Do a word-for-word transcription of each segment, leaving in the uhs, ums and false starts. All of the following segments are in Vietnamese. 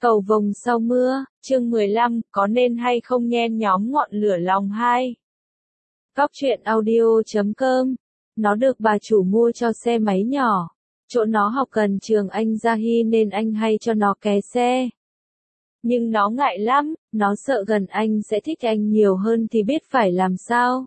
Cầu vồng sau mưa, chương mười lăm, có nên hay không nhen nhóm ngọn lửa lòng hai. Cóc truyện audio chấm com. Nó được bà chủ mua cho xe máy nhỏ. Chỗ nó học gần trường anh Zahi nên anh hay cho nó ké xe. Nhưng nó ngại lắm, nó sợ gần anh sẽ thích anh nhiều hơn thì biết phải làm sao.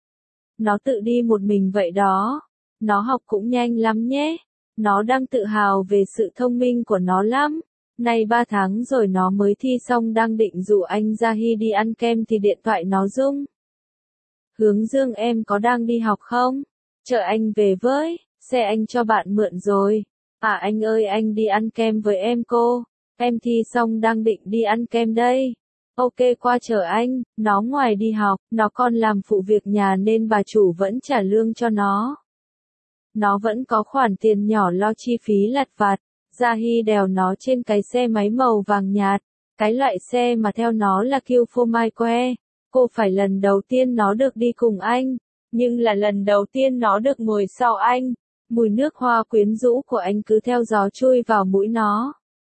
Nó tự đi một mình vậy đó. Nó học cũng nhanh lắm nhé. Nó đang tự hào về sự thông minh của nó lắm. Nay ba tháng rồi nó mới thi xong, đang định dụ anh Zahi đi ăn kem thì điện thoại nó rung. Hướng Dương, em có đang đi học không? Chờ anh về với, xe anh cho bạn mượn rồi. À anh ơi, anh đi ăn kem với em cô. Em thi xong đang định đi ăn kem đây. Ok, qua chờ anh. Nó ngoài đi học, nó còn làm phụ việc nhà nên bà chủ vẫn trả lương cho nó. Nó vẫn có khoản tiền nhỏ lo chi phí lặt vặt. Zahi đèo nó trên cái xe máy màu vàng nhạt. Cái loại xe mà theo nó là kêu phô mai que. Cô phải lần đầu tiên nó được đi cùng anh. Nhưng là lần đầu tiên nó được ngồi sau anh. Mùi nước hoa quyến rũ của anh cứ theo gió chui vào mũi nó.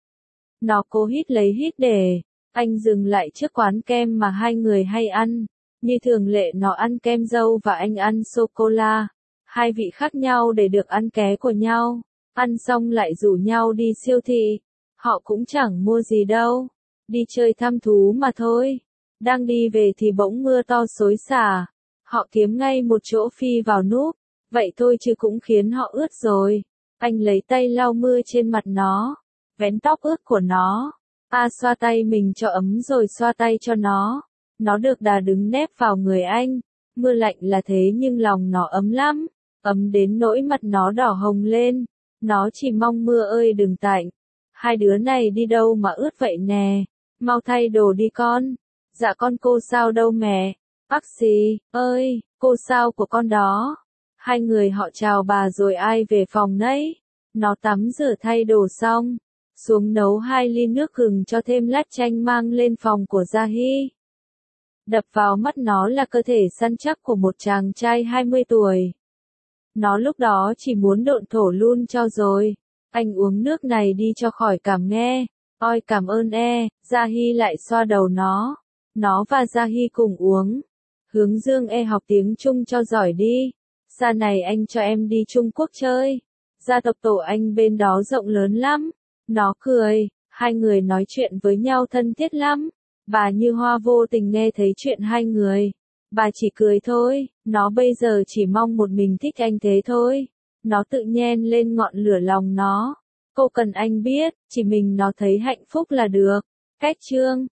Nó cố hít lấy hít để. Anh dừng lại trước quán kem mà hai người hay ăn. Như thường lệ nó ăn kem dâu và anh ăn sô-cô-la. Hai vị khác nhau để được ăn ké của nhau. Ăn xong lại rủ nhau đi siêu thị. Họ cũng chẳng mua gì đâu. Đi chơi thăm thú mà thôi. Đang đi về thì bỗng mưa to xối xả. Họ kiếm ngay một chỗ phi vào núp. Vậy thôi chứ cũng khiến họ ướt rồi. Anh lấy tay lau mưa trên mặt nó. Vén tóc ướt của nó. A xoa tay mình cho ấm rồi xoa tay cho nó. Nó được đà đứng nép vào người anh. Mưa lạnh là thế nhưng lòng nó ấm lắm. Ấm đến nỗi mặt nó đỏ hồng lên. Nó chỉ mong mưa ơi đừng tạnh. Hai đứa này đi đâu mà ướt vậy nè. Mau thay đồ đi con. Dạ con cô sao đâu mẹ. Bác sĩ ơi, cô sao của con đó. Hai người họ chào bà rồi ai về phòng nấy. Nó tắm rửa thay đồ xong. Xuống nấu hai ly nước gừng cho thêm lát chanh mang lên phòng của Zahi. Đập vào mắt nó là cơ thể săn chắc của một chàng trai hai mươi tuổi. Nó lúc đó chỉ muốn độn thổ luôn cho rồi. Anh uống nước này đi cho khỏi cảm nghe. Ôi cảm ơn e, Zahi lại xoa đầu nó. Nó và Zahi cùng uống. Hướng Dương e học tiếng Trung cho giỏi đi. Xa này anh cho em đi Trung Quốc chơi. Gia tộc tổ anh bên đó rộng lớn lắm. Nó cười, hai người nói chuyện với nhau thân thiết lắm. Bà Như Hoa vô tình nghe thấy chuyện hai người. Bà chỉ cười thôi, nó bây giờ chỉ mong một mình thích anh thế thôi. Nó tự nhen lên ngọn lửa lòng nó. Cô cần anh biết, chỉ mình nó thấy hạnh phúc là được. Kết chương.